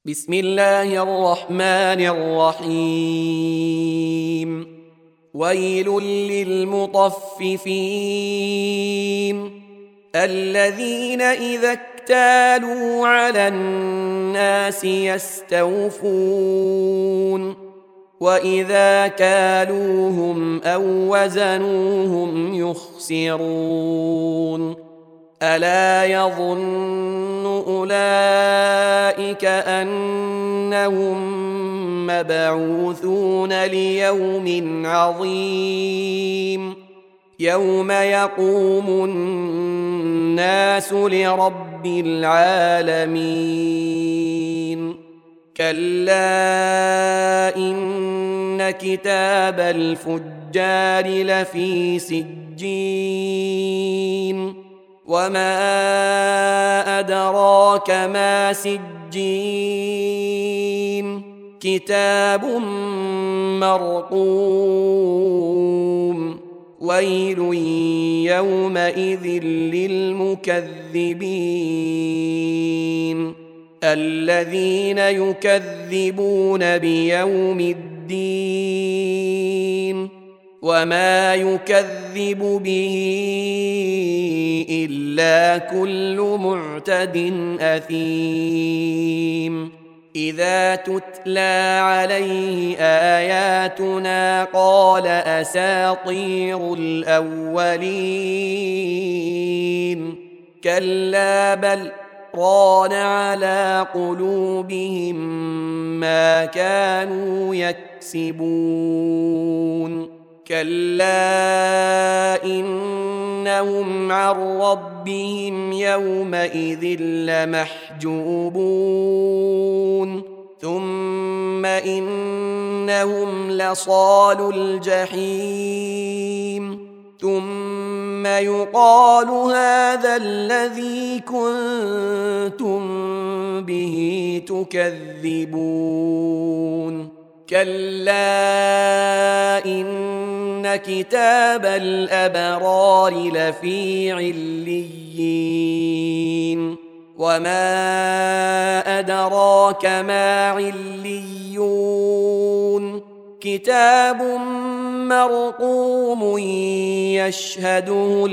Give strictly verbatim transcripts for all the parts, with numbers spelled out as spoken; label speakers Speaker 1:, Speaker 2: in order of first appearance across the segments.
Speaker 1: بسم الله الرحمن الرحيم. ويل للمطففين الذين إذا اكتالوا على الناس يستوفون وإذا كالوهم أو وزنوهم يخسرون. ألا يظن أولئك أنهم مبعوثون ليوم عظيم يوم يقوم الناس لرب العالمين. كلا إن كتاب الفجار لفي سجين وما أدراك ما سجين كتاب مرقوم. ويل يومئذ للمكذبين الذين يكذبون بيوم الدين وما يكذب به إلا كل معتد أثيم. إذا تتلى عليه آياتنا قال أساطير الأولين. كلا بل ران على قلوبهم ما كانوا يكسبون. كلا إنهم عن ربهم يومئذ لمحجوبون. ثم إنهم لصالو الجحيم ثم يقال هذا الذي كنتم به تكذبون. كلا إن كتاب الأبرار لفي عليين وما أدراك ما عليون كتاب مرقوم يشهده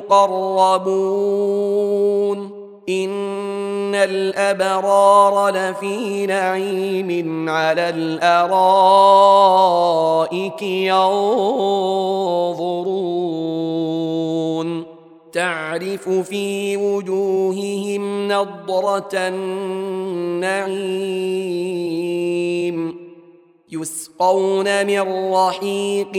Speaker 1: المقربون. إن الأبرار لفي نعيم على الأرائك ينظرون تعرف في وجوههم نضرة النعيم يسقون من رحيق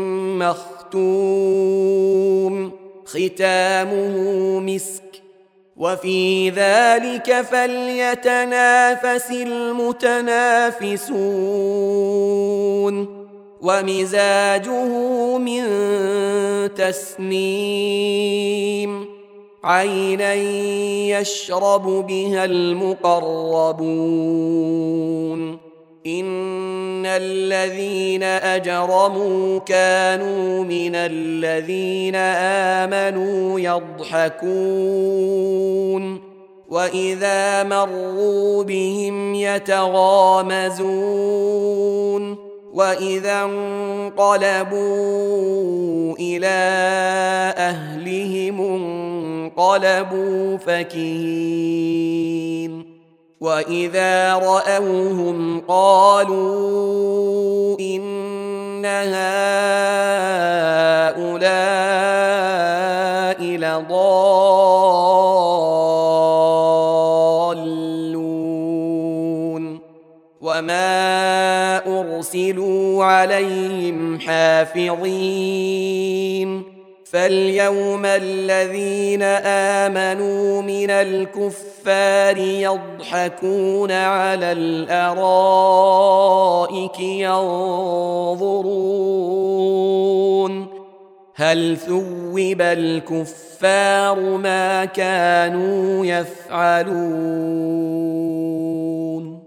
Speaker 1: مختوم ختامه مسك وفي ذلك فليتنافس المتنافسون. ومزاجه من تسنيم عينا يشرب بها المقربون. إن الذين أجرموا كانوا من الذين آمنوا يضحكون وإذا مروا بهم يتغامزون وإذا انقلبوا إلى أهلهم انقلبوا فكهين. وإذا رأوهم قالوا إن هؤلاء لضالون وما أرسلوا عليهم حافظين. فاليوم الذين آمنوا من الكفار يضحكون على الأرائك ينظرون هل ثوب الكفار ما كانوا يفعلون.